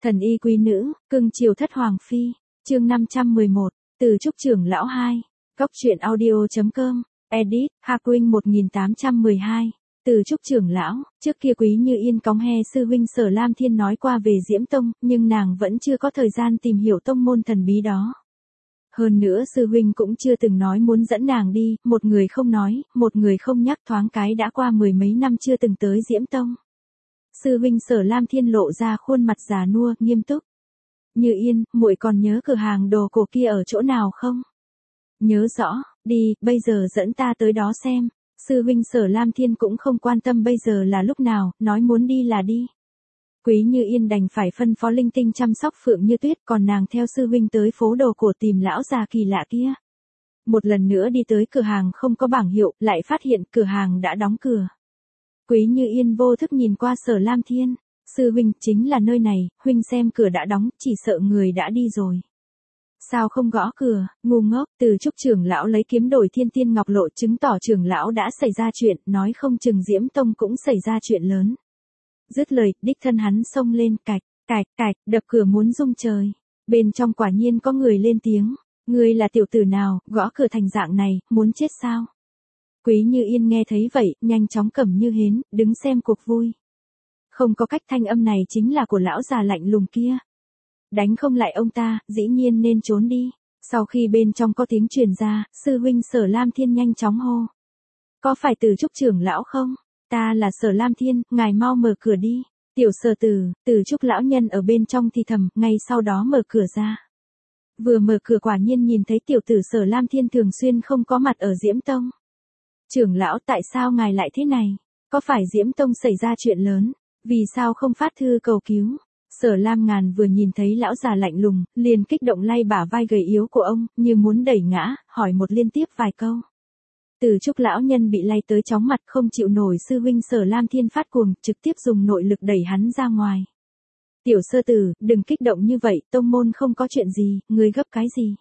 Thần y quý nữ, cưng chiều thất hoàng phi, chương 511, từ trúc trưởng lão 2, góc truyện audio.com, edit, Hà Quynh 1812, từ trúc trưởng lão, trước kia Quý Như Yên cóng he sư huynh Sở Lam Thiên nói qua về Diễm Tông, nhưng nàng vẫn chưa có thời gian tìm hiểu tông môn thần bí đó. Hơn nữa sư huynh cũng chưa từng nói muốn dẫn nàng đi, một người không nói, một người không nhắc, thoáng cái đã qua mười mấy năm chưa từng tới Diễm Tông. Sư huynh Sở Lam Thiên lộ ra khuôn mặt già nua, nghiêm túc. Như Yên, muội còn nhớ cửa hàng đồ cổ kia ở chỗ nào không? Nhớ rõ, đi, bây giờ dẫn ta tới đó xem. Sư huynh Sở Lam Thiên cũng không quan tâm bây giờ là lúc nào, nói muốn đi là đi. Quý Như Yên đành phải phân phó linh tinh chăm sóc Phượng Như Tuyết, còn nàng theo sư huynh tới phố đồ cổ tìm lão già kỳ lạ kia. Một lần nữa đi tới cửa hàng không có bảng hiệu, lại phát hiện cửa hàng đã đóng cửa. Quý Như Yên vô thức nhìn qua Sở Lam Thiên. Sư huynh, chính là nơi này, huynh xem cửa đã đóng, chỉ sợ người đã đi rồi. Sao không gõ cửa, ngu ngốc, từ trúc trưởng lão lấy kiếm đổi thiên tiên ngọc lộ chứng tỏ trưởng lão đã xảy ra chuyện, nói không chừng Diễm Tông cũng xảy ra chuyện lớn. Dứt lời, đích thân hắn xông lên, cạch, cạch, cạch, đập cửa muốn rung trời. Bên trong quả nhiên có người lên tiếng, ngươi là tiểu tử nào, gõ cửa thành dạng này, muốn chết sao? Quý Như Yên nghe thấy vậy, nhanh chóng cẩm như hến, đứng xem cuộc vui. Không có cách, thanh âm này chính là của lão già lạnh lùng kia. Đánh không lại ông ta, dĩ nhiên nên trốn đi. Sau khi bên trong có tiếng truyền ra, sư huynh Sở Lam Thiên nhanh chóng hô. Có phải từ trúc trưởng lão không? Ta là Sở Lam Thiên, ngài mau mở cửa đi. Tiểu Sở từ trúc lão nhân ở bên trong thì thầm, ngay sau đó mở cửa ra. Vừa mở cửa quả nhiên nhìn thấy tiểu tử Sở Lam Thiên thường xuyên không có mặt ở Diễm Tông. Trưởng lão, tại sao ngài lại thế này? Có phải Diễm Tông xảy ra chuyện lớn? Vì sao không phát thư cầu cứu? Sở Lam Ngàn vừa nhìn thấy lão già lạnh lùng, liền kích động lay bả vai gầy yếu của ông, như muốn đẩy ngã, hỏi một liên tiếp vài câu. Từ trúc lão nhân bị lay tới chóng mặt, không chịu nổi sư huynh Sở Lam Thiên phát cuồng, trực tiếp dùng nội lực đẩy hắn ra ngoài. Tiểu Sơ tử, đừng kích động như vậy, tông môn không có chuyện gì, ngươi gấp cái gì?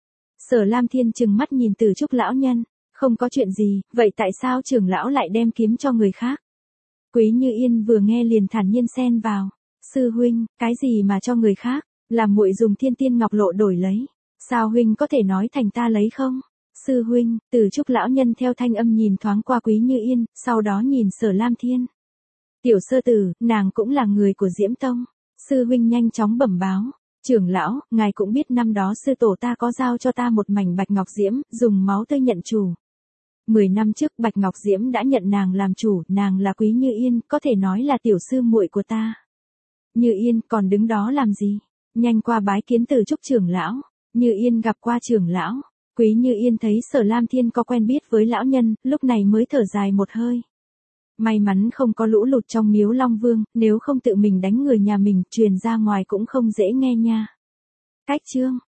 Sở Lam Thiên trừng mắt nhìn từ trúc lão nhân, không có chuyện gì, vậy tại sao trưởng lão lại đem kiếm cho người khác? Quý Như Yên vừa nghe liền thản nhiên xen vào. Sư huynh, cái gì mà cho người khác, làm muội dùng thiên tiên ngọc lộ đổi lấy. Sao huynh có thể nói thành ta lấy không? Sư huynh, từ trúc lão nhân theo thanh âm nhìn thoáng qua Quý Như Yên, sau đó nhìn Sở Lam Thiên. Tiểu Sơ tử, nàng cũng là người của Diễm Tông. Sư huynh nhanh chóng bẩm báo. Trưởng lão, ngài cũng biết năm đó sư tổ ta có giao cho ta một mảnh bạch ngọc diễm, dùng máu tươi nhận chủ. 10 năm trước Bạch Ngọc Diễm đã nhận nàng làm chủ, nàng là Quý Như Yên, có thể nói là tiểu sư muội của ta. Như Yên, còn đứng đó làm gì? Nhanh qua bái kiến từ trúc trưởng lão. Như Yên gặp qua trưởng lão. Quý Như Yên thấy Sở Lam Thiên có quen biết với lão nhân, lúc này mới thở dài một hơi. May mắn không có lũ lụt trong miếu Long Vương, nếu không tự mình đánh người nhà mình, truyền ra ngoài cũng không dễ nghe nha. Cách chương,